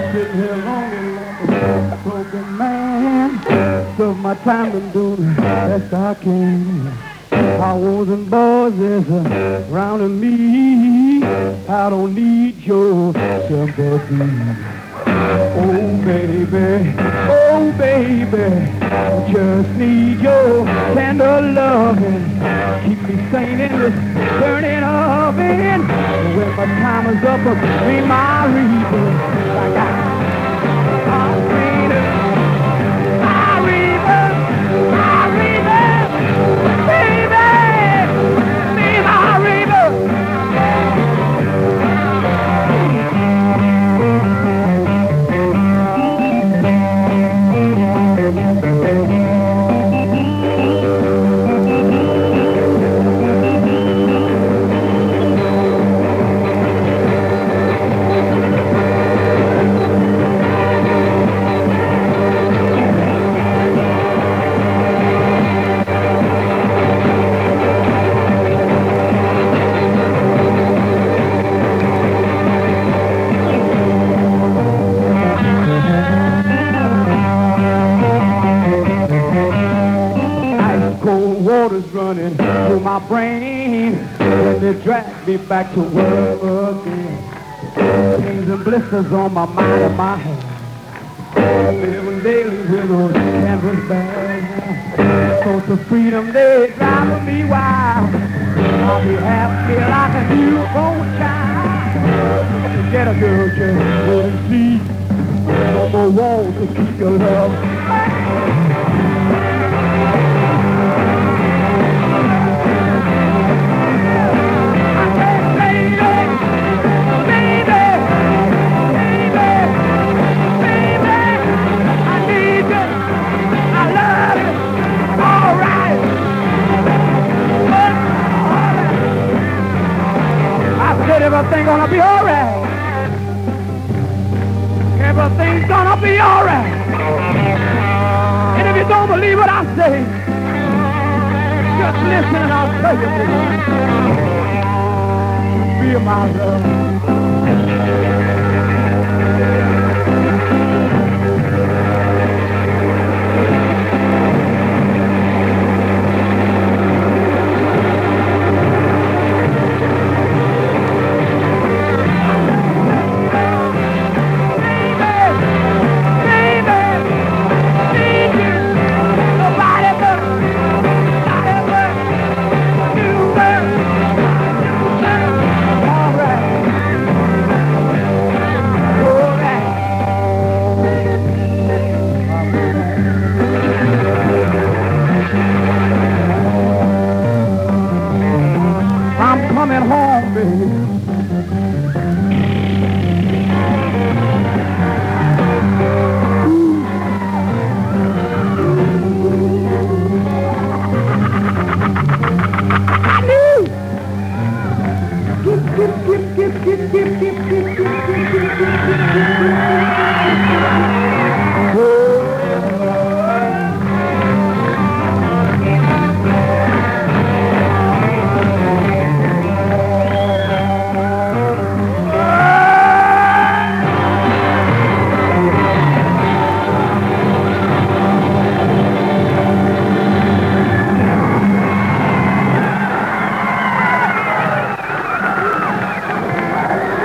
Sitting here lonely like a broken man. Took my time to do the best I can. I wasn't boys around me. I don't need your sympathy. Oh baby, I just need your tender loving. Keep me sane in this burning oven. When my time is up, be my reaper. I got running through my brain, and it drags me back to work again. Pains and blisters on my mind and my head. Living daily with those canvas bags. Thoughts of freedom, they drive me wild. I'll be happy like a newborn child. To get a girl just wouldn't see. No more walls to keep your love. Everything's gonna be alright. Everything's gonna be alright. And if you don't believe what I say, just listen and I'll tell you. Feel my love.